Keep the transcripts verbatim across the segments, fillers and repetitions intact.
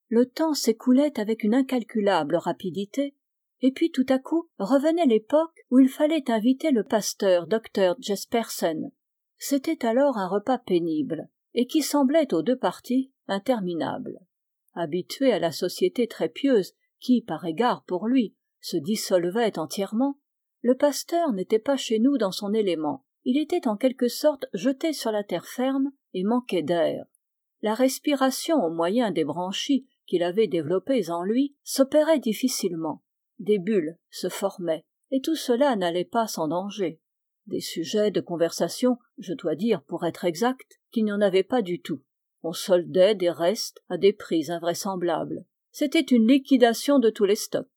le temps s'écoulait avec une incalculable rapidité, et puis tout à coup revenait l'époque où il fallait inviter le pasteur docteur Jespersen. C'était alors un repas pénible, et qui semblait aux deux parties interminable. Habitué à la société très pieuse qui, par égard pour lui, se dissolvait entièrement, le pasteur n'était pas chez nous dans son élément. Il était en quelque sorte jeté sur la terre ferme et manquait d'air. La respiration au moyen des branchies qu'il avait développées en lui s'opérait difficilement. Des bulles se formaient, et tout cela n'allait pas sans danger. Des sujets de conversation, je dois dire pour être exact, qu'il n'y en avait pas du tout. On soldait des restes à des prix invraisemblables. C'était une liquidation de tous les stocks.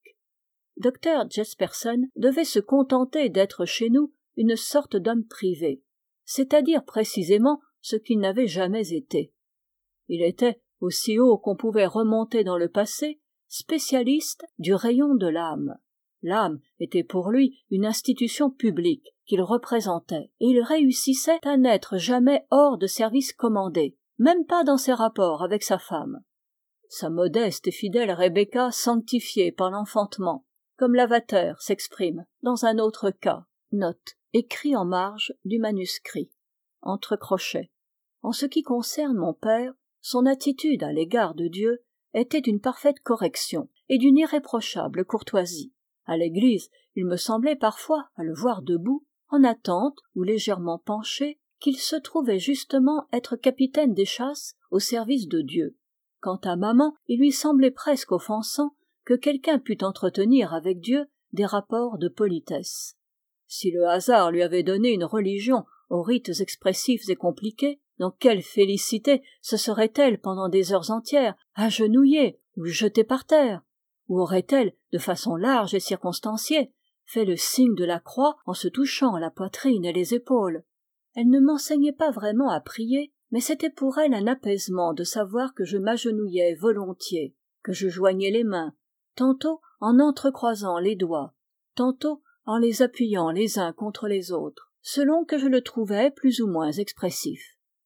Dr Jespersen devait se contenter d'être chez nous une sorte d'homme privé, c'est-à-dire précisément ce qu'il n'avait jamais été. Il était, aussi haut qu'on pouvait remonter dans le passé, spécialiste du rayon de l'âme. L'âme était pour lui une institution publique qu'il représentait, et il réussissait à n'être jamais hors de service commandé, même pas dans ses rapports avec sa femme. Sa modeste et fidèle Rebecca sanctifiée par l'enfantement, comme Lavater s'exprime dans un autre cas, note, écrit en marge du manuscrit, entre crochets. En ce qui concerne mon père, son attitude à l'égard de Dieu était d'une parfaite correction et d'une irréprochable courtoisie. À l'église, il me semblait parfois, à le voir debout, en attente ou légèrement penché, qu'il se trouvait justement être capitaine des chasses au service de Dieu. Quant à maman, il lui semblait presque offensant que quelqu'un pût entretenir avec Dieu des rapports de politesse. Si le hasard lui avait donné une religion aux rites expressifs et compliqués, dans quelle félicité se serait-elle pendant des heures entières agenouillée ou jetée par terre? Ou aurait-elle, de façon large et circonstanciée, fait le signe de la croix en se touchant la poitrine et les épaules? Elle ne m'enseignait pas vraiment à prier, mais c'était pour elle un apaisement de savoir que je m'agenouillais volontiers, que je joignais les mains, tantôt en entrecroisant les doigts, tantôt en les appuyant les uns contre les autres, selon que je le trouvais plus ou moins expressif.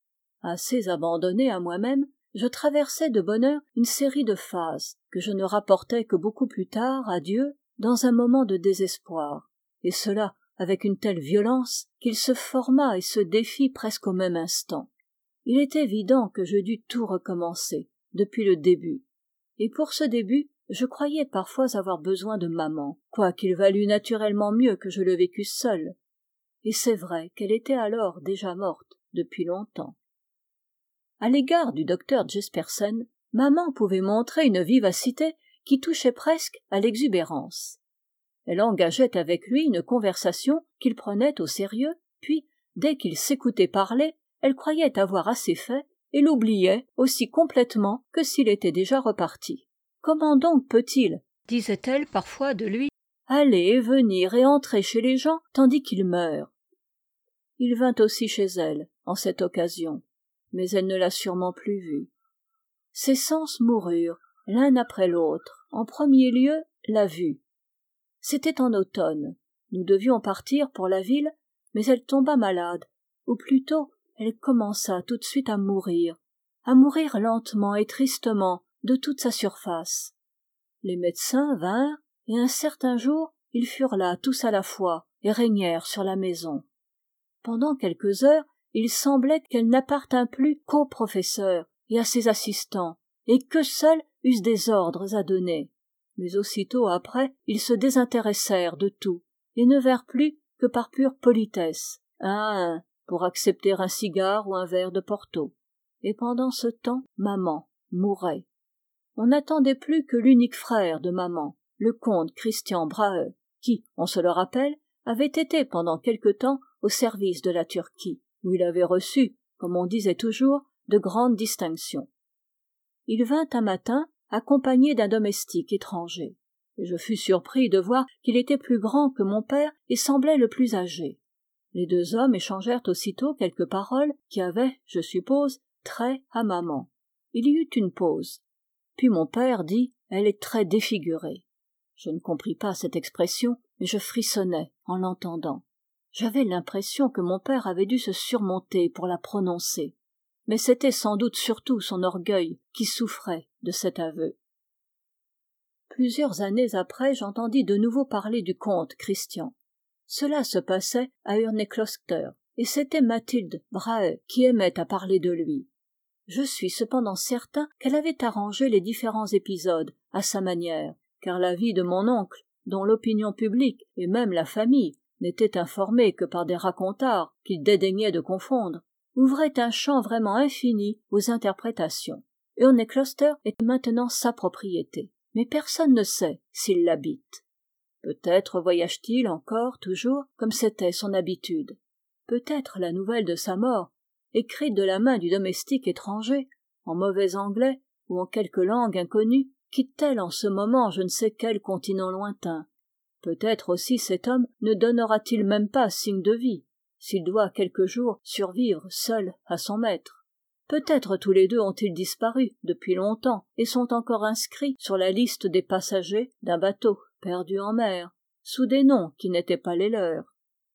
Assez abandonné à moi-même, je traversais de bonne heure une série de phases que je ne rapportais que beaucoup plus tard à Dieu dans un moment de désespoir, et cela avec une telle violence qu'il se forma et se défit presque au même instant. Il est évident que je dus tout recommencer, depuis le début. Et pour ce début, je croyais parfois avoir besoin de maman, quoiqu'il valût naturellement mieux que je le vécusse seul. Et c'est vrai qu'elle était alors déjà morte depuis longtemps. À l'égard du docteur Jespersen, maman pouvait montrer une vivacité qui touchait presque à l'exubérance. Elle engageait avec lui une conversation qu'il prenait au sérieux, puis, dès qu'il s'écoutait parler, elle croyait avoir assez fait et l'oubliait aussi complètement que s'il était déjà reparti. Comment donc peut-il, disait-elle parfois de lui, aller et venir et entrer chez les gens tandis qu'il meurt? Il vint aussi chez elle en cette occasion, mais elle ne l'a sûrement plus vu. Ses sens moururent l'un après l'autre. En premier lieu, la vue. C'était en automne. Nous devions partir pour la ville, mais elle tomba malade, ou plutôt elle commença tout de suite à mourir, à mourir lentement et tristement de toute sa surface. Les médecins vinrent, et un certain jour, ils furent là tous à la fois et régnèrent sur la maison. Pendant quelques heures, il semblait qu'elle n'appartint plus qu'au professeur et à ses assistants, et qu'eux seuls eussent des ordres à donner. Mais aussitôt après, ils se désintéressèrent de tout, et ne vinrent plus que par pure politesse, un à un, pour accepter un cigare ou un verre de Porto. Et pendant ce temps, maman mourait. On n'attendait plus que l'unique frère de maman, le comte Christian Brahe, qui, on se le rappelle, avait été pendant quelque temps au service de la Turquie, où il avait reçu, comme on disait toujours, de grandes distinctions. Il vint un matin, accompagné d'un domestique étranger, et je fus surpris de voir qu'il était plus grand que mon père et semblait le plus âgé. Les deux hommes échangèrent aussitôt quelques paroles qui avaient, je suppose, trait à maman. Il y eut une pause. Puis mon père dit « Elle est très défigurée ». Je ne compris pas cette expression, mais je frissonnais en l'entendant. J'avais l'impression que mon père avait dû se surmonter pour la prononcer. mais c'était sans doute surtout son orgueil qui souffrait de cet aveu. Plusieurs années après, j'entendis de nouveau parler du comte Christian. Cela se passait à Urnekloster, et c'était Mathilde Brahe qui aimait à parler de lui. Je suis cependant certain qu'elle avait arrangé les différents épisodes à sa manière, car la vie de mon oncle, dont l'opinion publique et même la famille n'étaient informées que par des racontards qu'il dédaignait de confondre, ouvrait un champ vraiment infini aux interprétations. Urnekloster est maintenant sa propriété, mais personne ne sait s'il l'habite. Peut-être voyage-t-il encore toujours comme c'était son habitude. Peut-être la nouvelle de sa mort, écrite de la main du domestique étranger, en mauvais anglais ou en quelque langue inconnue, quitte-t-elle en ce moment je ne sais quel continent lointain. Peut-être aussi cet homme ne donnera-t-il même pas signe de vie, s'il doit quelque jour survivre seul à son maître. Peut-être tous les deux ont-ils disparu depuis longtemps et sont encore inscrits sur la liste des passagers d'un bateau perdu en mer, sous des noms qui n'étaient pas les leurs.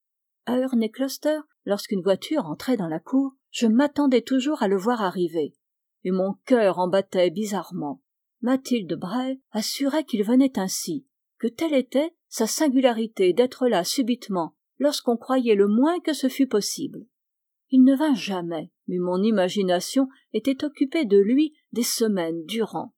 À Urnekloster, lorsqu'une voiture entrait dans la cour, je m'attendais toujours à le voir arriver, et mon cœur en battait bizarrement. Mathilde Brahe assurait qu'il venait ainsi, que telle était sa singularité d'être là subitement, lorsqu'on croyait le moins que ce fût possible. Il ne vint jamais, mais mon imagination était occupée de lui des semaines durant.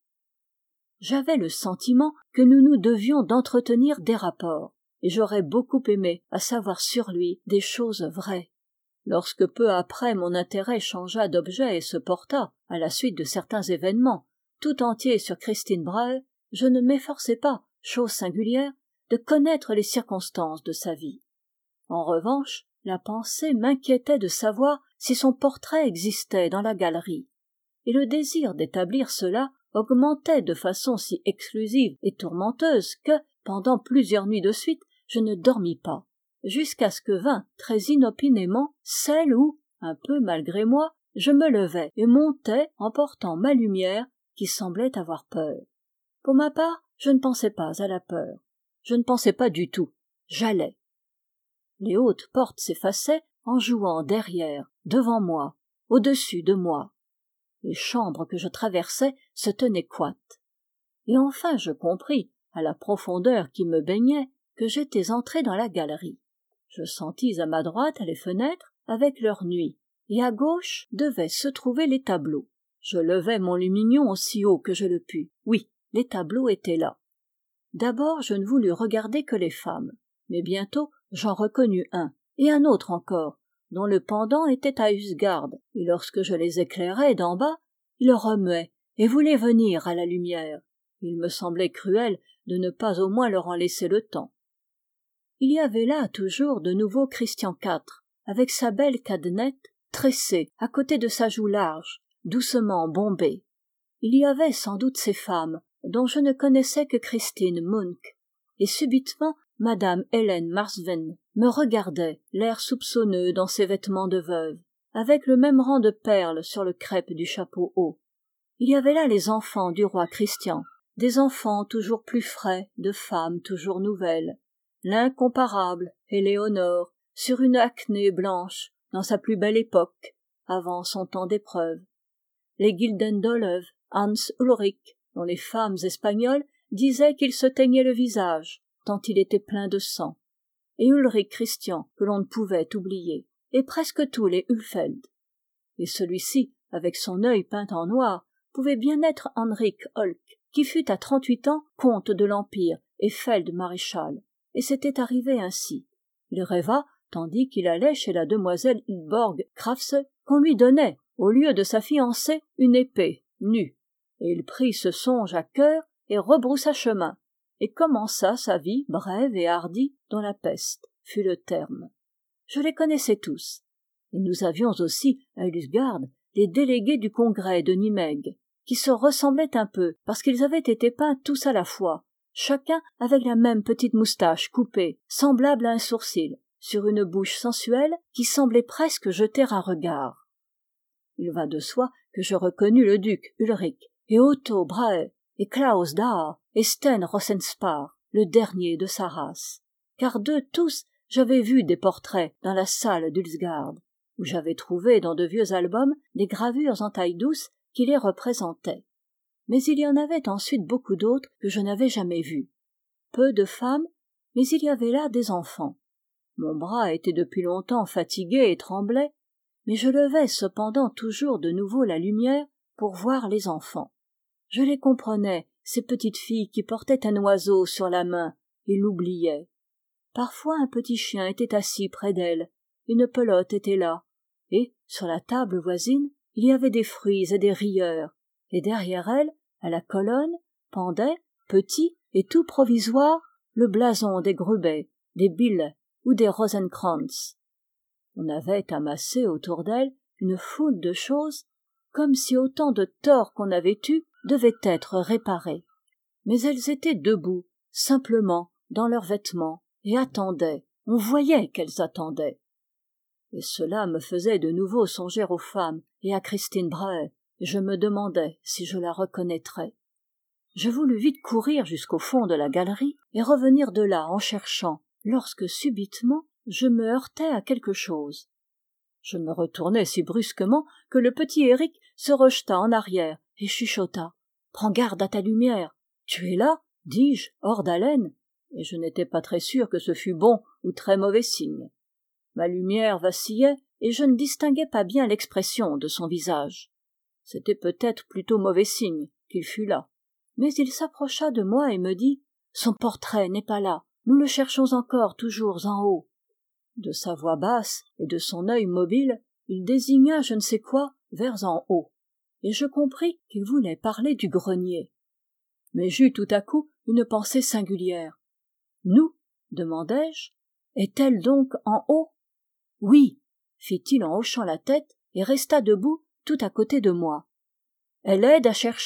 J'avais le sentiment que nous nous devions d'entretenir des rapports, et j'aurais beaucoup aimé à savoir sur lui des choses vraies. Lorsque peu après mon intérêt changea d'objet et se porta, à la suite de certains événements, tout entier sur Christine Brahe, je ne m'efforçai pas, chose singulière, de connaître les circonstances de sa vie. En revanche, la pensée m'inquiétait de savoir si son portrait existait dans la galerie, et le désir d'établir cela augmentait de façon si exclusive et tourmenteuse que, pendant plusieurs nuits de suite, je ne dormis pas, jusqu'à ce que vint très inopinément celle où, un peu malgré moi, je me levai et montai en portant ma lumière qui semblait avoir peur. Pour ma part, je ne pensais pas à la peur. Je ne pensais pas du tout. J'allais. Les hautes portes s'effaçaient en jouant derrière, devant moi, au-dessus de moi. Les chambres que je traversais se tenaient coites. Et enfin je compris, à la profondeur qui me baignait, que j'étais entré dans la galerie. Je sentis à ma droite les fenêtres avec leur nuit, et à gauche devaient se trouver les tableaux. Je levai mon lumignon aussi haut que je le pus. Oui, les tableaux étaient là. D'abord je ne voulus regarder que les femmes, mais bientôt j'en reconnus un, et un autre encore, dont le pendant était à Husgarde, et lorsque je les éclairai d'en bas, ils remuaient et voulaient venir à la lumière. Il me semblait cruel de ne pas au moins leur en laisser le temps. Il y avait là toujours de nouveau Christian quatre, avec sa belle cadenette tressée à côté de sa joue large, doucement bombée. Il y avait sans doute ces femmes, dont je ne connaissais que Christine Munk, et subitement madame Hélène Marsven me regardait, l'air soupçonneux dans ses vêtements de veuve, avec le même rang de perles sur le crêpe du chapeau haut. Il y avait là les enfants du roi Christian, des enfants toujours plus frais, de femmes toujours nouvelles, l'incomparable Éléonore, sur une acné blanche, dans sa plus belle époque, avant son temps d'épreuve, les Gildendoleuv, Hans Ulrich, dont les femmes espagnoles disaient qu'il se teignait le visage, tant il était plein de sang, et Ulrich Christian, que l'on ne pouvait oublier, et presque tous les Ulfeld. Et celui-ci, avec son œil peint en noir, pouvait bien être Henrik Holk, qui fut à trente-huit ans comte de l'Empire et feld-maréchal. Et c'était arrivé ainsi. Il rêva, tandis qu'il allait chez la demoiselle Hilborg Krafse, qu'on lui donnait, au lieu de sa fiancée, une épée, nue. Et il prit ce songe à cœur et rebroussa chemin, et commença sa vie brève et hardie dont la peste fut le terme. Je les connaissais tous. Et nous avions aussi, à Husgarde, les délégués du congrès de Nimègue, qui se ressemblaient un peu, parce qu'ils avaient été peints tous à la fois, chacun avec la même petite moustache coupée, semblable à un sourcil, sur une bouche sensuelle qui semblait presque jeter un regard. Il va de soi que je reconnus le duc Ulrich, et Otto Brahe, et Klaus Dahr, et Sten Rosenspar, le dernier de sa race. Car d'eux tous, j'avais vu des portraits dans la salle d'Husgarde. où j'avais trouvé dans de vieux albums des gravures en taille douce qui les représentaient. Mais il y en avait ensuite beaucoup d'autres que je n'avais jamais vues. Peu de femmes, mais il y avait là des enfants. Mon bras était depuis longtemps fatigué et tremblait, mais je levais cependant toujours de nouveau la lumière pour voir les enfants. Je les comprenais, ces petites filles qui portaient un oiseau sur la main et l'oubliaient. Parfois un petit chien était assis près d'elles, une pelote était là, et, sur la table voisine, il y avait des fruits et des rieurs, et derrière elle, à la colonne, pendait, petit et tout provisoire, le blason des Grubé, des Bille ou des Rosenkrantz. On avait amassé autour d'elle une foule de choses, comme si autant de torts qu'on avait eus devaient être réparés. Mais elles étaient debout, simplement, dans leurs vêtements, et attendaient, on voyait qu'elles attendaient. Et cela me faisait de nouveau songer aux femmes et à Christine Brahe, et je me demandais si je la reconnaîtrais. Je voulus vite courir jusqu'au fond de la galerie et revenir de là en cherchant, lorsque subitement je me heurtai à quelque chose. Je me retournai si brusquement que le petit Éric se rejeta en arrière et chuchota. « Prends garde à ta lumière. »« Tu es là ?» dis-je, hors d'haleine, et je n'étais pas très sûr que ce fût bon ou très mauvais signe. Ma lumière vacillait et je ne distinguais pas bien l'expression de son visage. C'était peut-être plutôt mauvais signe qu'il fût là. Mais il s'approcha de moi et me dit « Son portrait n'est pas là. Nous le cherchons encore toujours en haut. » De sa voix basse et de son œil mobile, il désigna je ne sais quoi vers en haut, et je compris qu'il voulait parler du grenier. Mais j'eus tout à coup une pensée singulière. « Nous ?» demandai-je. « Est-elle donc en haut ?»« Oui, » fit-il en hochant la tête et resta debout tout à côté de moi. « Elle aide à chercher ?»«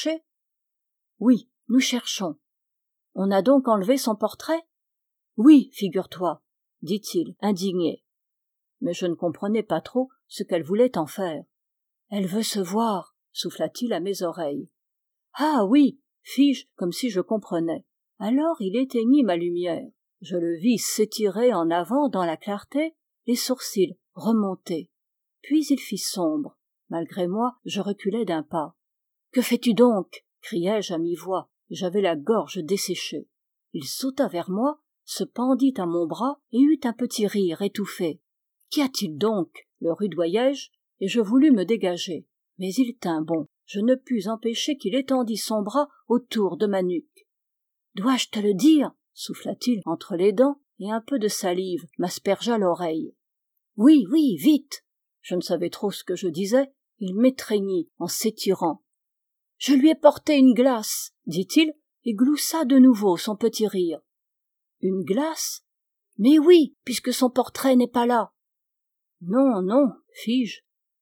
Oui, nous cherchons. »« On a donc enlevé son portrait ?»« Oui, figure-toi, » dit-il, indigné. Mais je ne comprenais pas trop ce qu'elle voulait en faire. « Elle veut se voir, » souffla-t-il à mes oreilles. « Ah oui, fis-je comme si je comprenais. » Alors il éteignit ma lumière. Je le vis s'étirer en avant dans la clarté, les sourcils remontés. Puis il fit sombre. Malgré moi, je reculai d'un pas. « Que fais-tu donc ?» criai-je à mi-voix. J'avais la gorge desséchée. Il sauta vers moi, se pendit à mon bras et eut un petit rire étouffé. « Qu'y a-t-il donc ?» le rudoyai-je, et je voulus me dégager. Mais il tint bon. Je ne pus empêcher qu'il étendît son bras autour de ma nuque. « Dois-je te le dire ?» souffla-t-il entre les dents, et un peu de salive m'aspergea l'oreille. « Oui, oui, vite !» Je ne savais trop ce que je disais. Il m'étreignit en s'étirant. « Je lui ai porté une glace !» dit-il, et gloussa de nouveau son petit rire. « Une glace ? Mais oui, puisque son portrait n'est pas là. »« Non, non, fis-je. »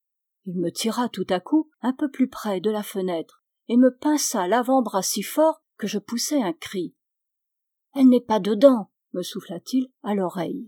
Il me tira tout à coup un peu plus près de la fenêtre et me pinça l'avant-bras si fort que je poussai un cri. « Elle n'est pas dedans !» me souffla-t-il à l'oreille.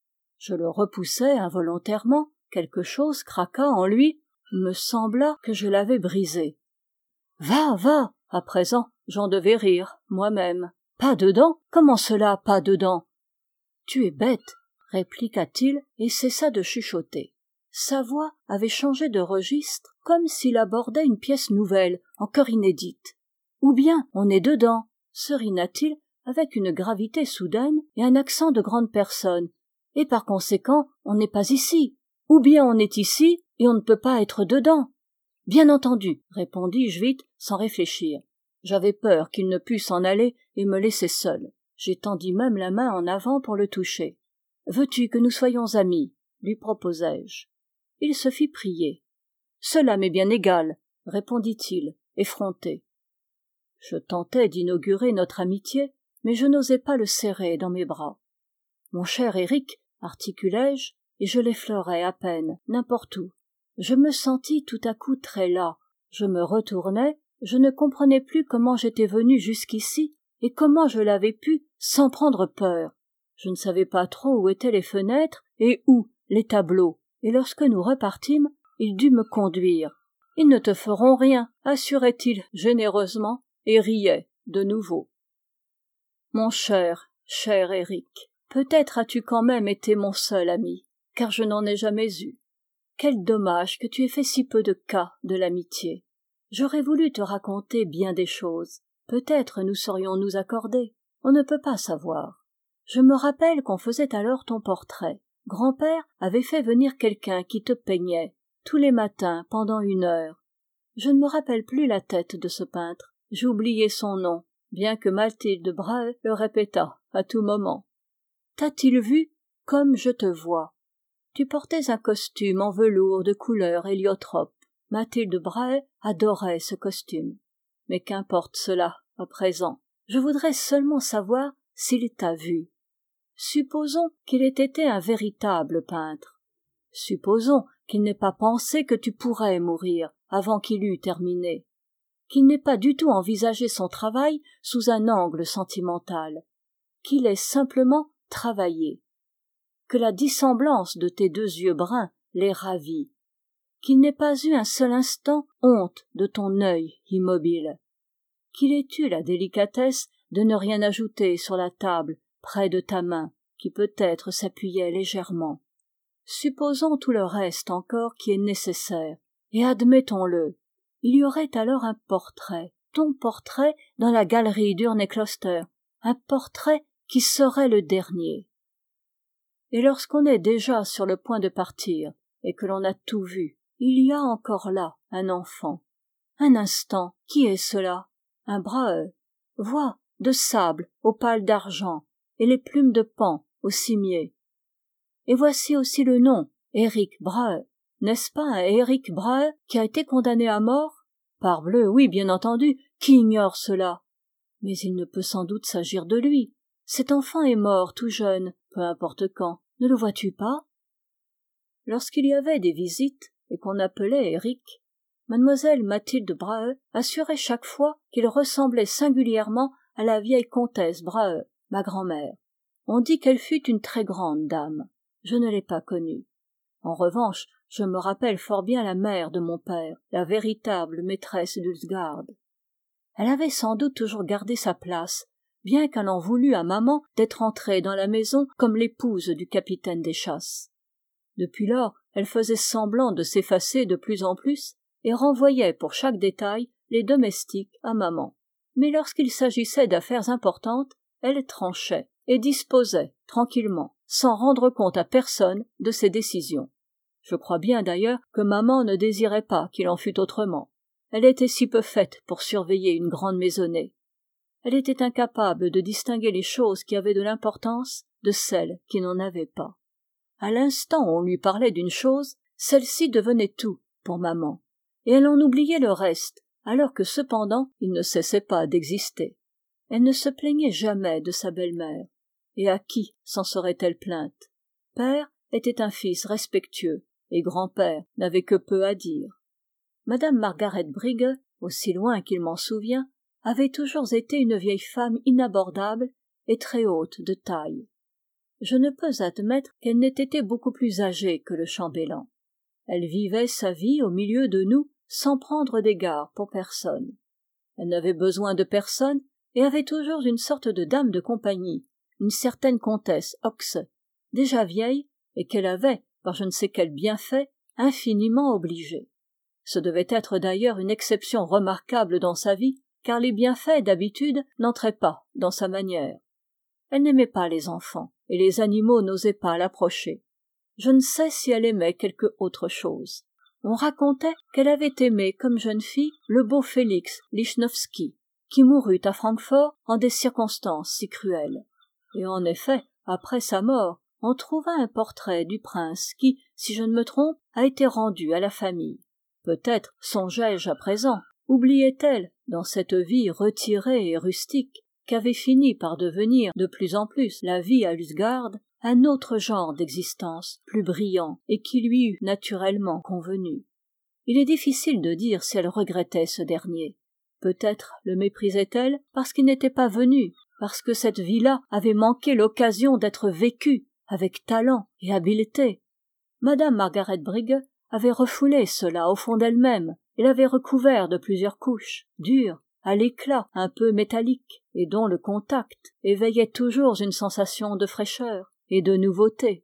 Je le repoussai involontairement, quelque chose craqua en lui, il me sembla que je l'avais brisé. « Va, va ! À présent, j'en devais rire, moi-même. Pas dedans ? Comment cela, pas dedans ? » « Tu es bête !» répliqua-t-il et cessa de chuchoter. Sa voix avait changé de registre, comme s'il abordait une pièce nouvelle, encore inédite. « Ou bien on est dedans !» serina-t-il avec une gravité soudaine et un accent de grande personne. « Et par conséquent, on n'est pas ici. Ou bien on est ici et on ne peut pas être dedans. »« Bien entendu !» répondis-je vite, sans réfléchir. J'avais peur qu'il ne pût s'en aller et me laisser seul. J'étendis même la main en avant pour le toucher. « Veux-tu que nous soyons amis ?» lui proposai-je. Il se fit prier. « Cela m'est bien égal !» répondit-il, effronté. Je tentai d'inaugurer notre amitié, mais je n'osais pas le serrer dans mes bras. « Mon cher Éric !» articulai-je, et je l'effleurai à peine, n'importe où. Je me sentis tout à coup très las. Je me retournai, je ne comprenais plus comment j'étais venu jusqu'ici, et comment je l'avais pu sans prendre peur. Je ne savais pas trop où étaient les fenêtres et où les tableaux, et lorsque nous repartîmes, il dut me conduire. « Ils ne te feront rien » assurait-il généreusement, et riait de nouveau. Mon cher, cher Éric, peut-être as-tu quand même été mon seul ami, car je n'en ai jamais eu. quel dommage que tu aies fait si peu de cas de l'amitié. J'aurais voulu te raconter bien des choses. Peut-être nous serions-nous accordés. On ne peut pas savoir. Je me rappelle qu'on faisait alors ton portrait. Grand-père avait fait venir quelqu'un qui te peignait, tous les matins pendant une heure. Je ne me rappelle plus la tête de ce peintre. J'ai oublié son nom, bien que Mathilde Brahe le répétât à tout moment. T'a-t-il vu comme je te vois? Tu portais un costume en velours de couleur héliotrope. Mathilde Brahe adorait ce costume. Mais qu'importe cela, à présent. Je voudrais seulement savoir s'il t'a vu. Supposons qu'il ait été un véritable peintre. Supposons qu'il n'ait pas pensé que tu pourrais mourir avant qu'il eût terminé. Qu'il n'ait pas du tout envisagé son travail sous un angle sentimental. Qu'il ait simplement travaillé. Que la dissemblance de tes deux yeux bruns l'ait ravi. Qu'il n'ait pas eu un seul instant honte de ton œil immobile. Qu'il ait eu la délicatesse de ne rien ajouter sur la table près de ta main, qui peut-être s'appuyait légèrement. Supposons tout le reste encore qui est nécessaire, et admettons-le. Il y aurait alors un portrait, ton portrait dans la galerie d'Urnecloster, un portrait qui serait le dernier. Et lorsqu'on est déjà sur le point de partir, et que l'on a tout vu, il y a encore là un enfant. Un instant, qui est cela? Un Brahe. Vois, de sable aux pales d'argent, et les plumes de paon au cimier. Et voici aussi le nom, Éric Brahe. N'est-ce pas un Éric Brahe qui a été condamné à mort? Parbleu, oui, bien entendu, qui ignore cela? Mais il ne peut sans doute s'agir de lui. Cet enfant est mort tout jeune, peu importe quand. Ne le vois-tu pas? Lorsqu'il y avait des visites, et qu'on appelait Éric, mademoiselle Mathilde Brahe assurait chaque fois qu'il ressemblait singulièrement à la vieille comtesse Brahe, ma grand-mère. On dit qu'elle fut une très grande dame. Je ne l'ai pas connue. En revanche, je me rappelle fort bien la mère de mon père, la véritable maîtresse d'Ulsgaard. Elle avait sans doute toujours gardé sa place, bien qu'elle en voulût à maman d'être entrée dans la maison comme l'épouse du capitaine des chasses. Depuis lors, elle faisait semblant de s'effacer de plus en plus et renvoyait pour chaque détail les domestiques à maman. Mais lorsqu'il s'agissait d'affaires importantes, elle tranchait et disposait tranquillement, sans rendre compte à personne de ses décisions. Je crois bien d'ailleurs que maman ne désirait pas qu'il en fût autrement. Elle était si peu faite pour surveiller une grande maisonnée. Elle était incapable de distinguer les choses qui avaient de l'importance de celles qui n'en avaient pas. À l'instant où on lui parlait d'une chose, celle-ci devenait tout pour maman, et elle en oubliait le reste, alors que cependant il ne cessait pas d'exister. Elle ne se plaignait jamais de sa belle-mère, et à qui s'en serait-elle plainte? Père était un fils respectueux, et grand-père n'avait que peu à dire. Madame Margaret Brigge, aussi loin qu'il m'en souvient, avait toujours été une vieille femme inabordable et très haute de taille. Je ne peux admettre qu'elle n'ait été beaucoup plus âgée que le chambellan. Elle vivait sa vie au milieu de nous sans prendre d'égard pour personne. Elle n'avait besoin de personne et avait toujours une sorte de dame de compagnie, une certaine comtesse Oxe, déjà vieille et qu'elle avait, par je ne sais quel bienfait, infiniment obligée. Ce devait être d'ailleurs une exception remarquable dans sa vie, car les bienfaits d'habitude n'entraient pas dans sa manière. Elle n'aimait pas les enfants, et les animaux n'osaient pas l'approcher. Je ne sais si elle aimait quelque autre chose. On racontait qu'elle avait aimé comme jeune fille le beau Félix Lichnowsky, qui mourut à Francfort en des circonstances si cruelles. Et en effet, après sa mort, on trouva un portrait du prince qui, si je ne me trompe, a été rendu à la famille. Peut-être, songeais-je à présent, oubliait-elle, dans cette vie retirée et rustique, qu'avait fini par devenir de plus en plus la vie à Ulsgaard, un autre genre d'existence, plus brillant, et qui lui eût naturellement convenu. Il est difficile de dire si elle regrettait ce dernier. Peut-être le méprisait-elle parce qu'il n'était pas venu, parce que cette vie-là avait manqué l'occasion d'être vécue avec talent et habileté. Madame Margaret Brigge avait refoulé cela au fond d'elle-même et l'avait recouvert de plusieurs couches, dures, à l'éclat un peu métallique, et dont le contact éveillait toujours une sensation de fraîcheur et de nouveauté.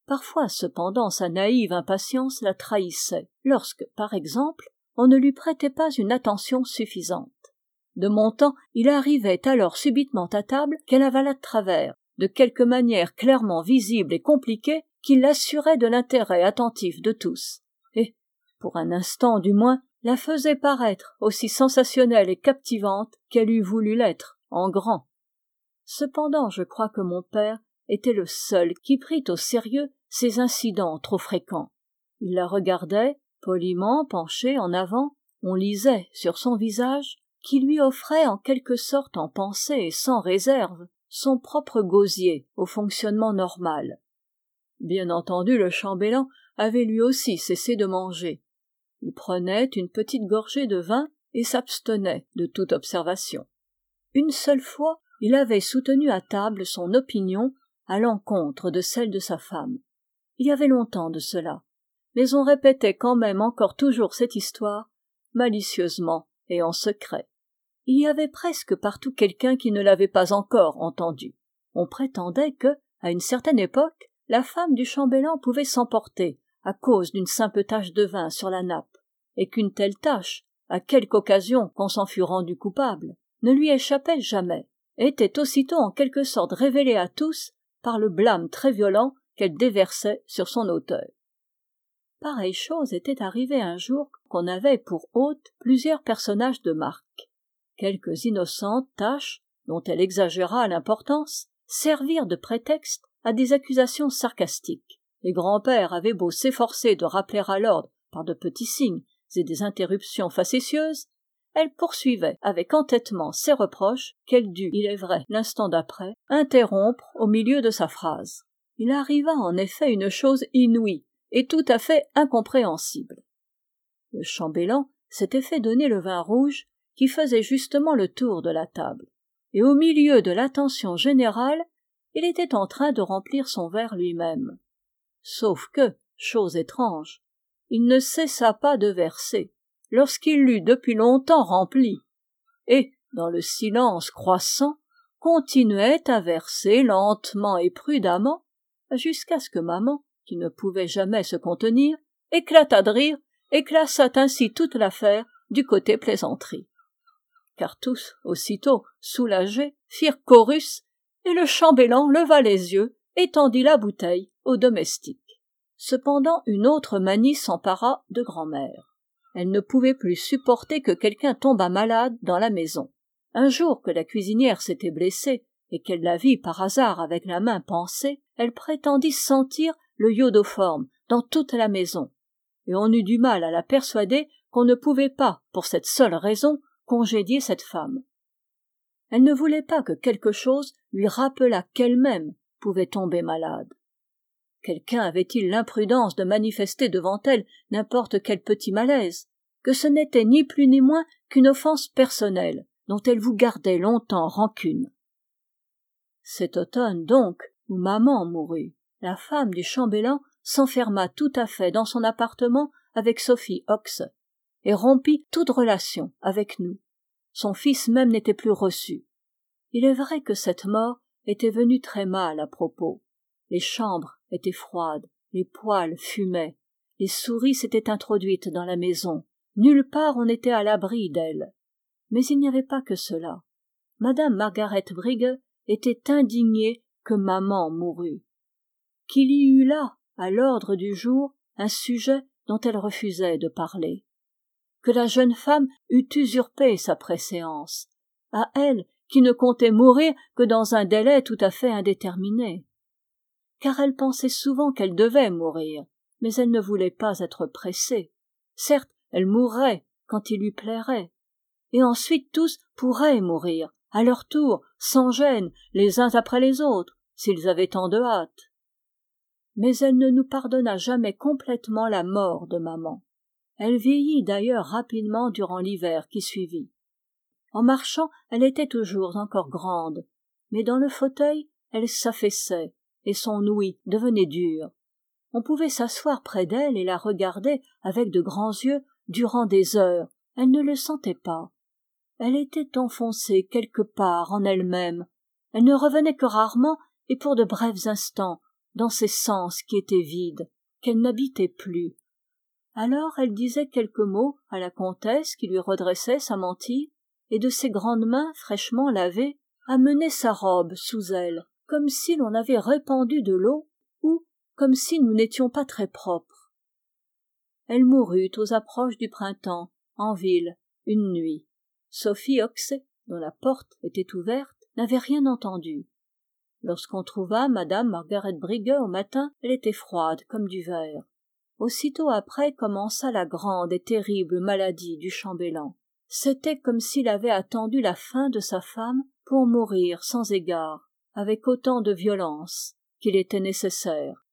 Parfois cependant sa naïve impatience la trahissait, lorsque, par exemple, on ne lui prêtait pas une attention suffisante. De mon temps, il arrivait alors subitement à table qu'elle avala de travers, de quelque manière clairement visible et compliquée qui l'assurait de l'intérêt attentif de tous, et, pour un instant du moins, la faisait paraître aussi sensationnelle et captivante qu'elle eût voulu l'être, en grand. Cependant, je crois que mon père était le seul qui prît au sérieux ces incidents trop fréquents. Il la regardait, poliment penchée en avant, on lisait sur son visage qu'il lui offrait en quelque sorte en pensée et sans réserve son propre gosier au fonctionnement normal. Bien entendu, le chambellan avait lui aussi cessé de manger. Il prenait une petite gorgée de vin et s'abstenait de toute observation. Une seule fois, il avait soutenu à table son opinion à l'encontre de celle de sa femme. Il y avait longtemps de cela, mais on répétait quand même encore toujours cette histoire, malicieusement et en secret. Il y avait presque partout quelqu'un qui ne l'avait pas encore entendu. On prétendait que, à une certaine époque, la femme du chambellan pouvait s'emporter à cause d'une simple tache de vin sur la nappe, et qu'une telle tache, à quelque occasion qu'on s'en fût rendu coupable, ne lui échappait jamais, et était aussitôt en quelque sorte révélée à tous par le blâme très violent qu'elle déversait sur son auteur. Pareille chose était arrivée un jour qu'on avait pour hôtes plusieurs personnages de marque. Quelques innocentes tâches, dont elle exagéra l'importance, servirent de prétexte à des accusations sarcastiques. Les grands-pères avaient beau s'efforcer de rappeler à l'ordre par de petits signes et des interruptions facétieuses, elle poursuivait avec entêtement ses reproches qu'elle dut, il est vrai, l'instant d'après, interrompre au milieu de sa phrase. Il arriva en effet une chose inouïe et tout à fait incompréhensible. Le chambellan s'était fait donner le vin rouge qui faisait justement le tour de la table, et au milieu de l'attention générale, il était en train de remplir son verre lui-même. Sauf que, chose étrange, il ne cessa pas de verser, lorsqu'il l'eut depuis longtemps rempli, et, dans le silence croissant, continuait à verser lentement et prudemment, jusqu'à ce que maman, qui ne pouvait jamais se contenir, éclata de rire et classa ainsi toute l'affaire du côté plaisanterie. Car tous, aussitôt, soulagés, firent chorus, et le chambellan leva les yeux et tendit la bouteille au domestique. Cependant, une autre manie s'empara de grand-mère. Elle ne pouvait plus supporter que quelqu'un tombât malade dans la maison. Un jour que la cuisinière s'était blessée et qu'elle la vit par hasard avec la main pansée, elle prétendit sentir le iodoforme dans toute la maison, et on eut du mal à la persuader qu'on ne pouvait pas, pour cette seule raison, congédier cette femme. Elle ne voulait pas que quelque chose lui rappelât qu'elle-même pouvait tomber malade. Quelqu'un avait-il l'imprudence de manifester devant elle n'importe quel petit malaise, que ce n'était ni plus ni moins qu'une offense personnelle, dont elle vous gardait longtemps rancune. Cet automne donc, où maman mourut, la femme du chambellan s'enferma tout à fait dans son appartement avec Sophie Ox, et rompit toute relation avec nous. Son fils même n'était plus reçu. Il est vrai que cette mort était venue très mal à propos. Les chambres étaient froides, les poêles fumaient, les souris s'étaient introduites dans la maison. Nulle part on n'était à l'abri d'elles. Mais il n'y avait pas que cela. Madame Margaret Brigg était indignée que maman mourût. Qu'il y eût là, à l'ordre du jour, un sujet dont elle refusait de parler. Que la jeune femme eût usurpé sa préséance, à elle qui ne comptait mourir que dans un délai tout à fait indéterminé. Car elle pensait souvent qu'elle devait mourir, mais elle ne voulait pas être pressée. Certes, elle mourrait quand il lui plairait, et ensuite tous pourraient mourir, à leur tour, sans gêne, les uns après les autres, s'ils avaient tant de hâte. Mais elle ne nous pardonna jamais complètement la mort de maman. Elle vieillit d'ailleurs rapidement durant l'hiver qui suivit. En marchant, elle était toujours encore grande, mais dans le fauteuil, elle s'affaissait, et son ouïe devenait dure. On pouvait s'asseoir près d'elle et la regarder avec de grands yeux durant des heures. Elle ne le sentait pas. Elle était enfoncée quelque part en elle-même. Elle ne revenait que rarement et pour de brefs instants, dans ses sens qui étaient vides, qu'elle n'habitait plus. Alors elle disait quelques mots à la comtesse qui lui redressait sa mantille, et de ses grandes mains fraîchement lavées amenait sa robe sous elle, comme si l'on avait répandu de l'eau, ou comme si nous n'étions pas très propres. Elle mourut aux approches du printemps, en ville, une nuit. Sophie Hoxé, dont la porte était ouverte, n'avait rien entendu. Lorsqu'on trouva madame Margaret Brigger au matin, elle était froide comme du verre. Aussitôt après commença la grande et terrible maladie du chambellan. C'était comme s'il avait attendu la fin de sa femme pour mourir sans égard, avec autant de violence qu'il était nécessaire.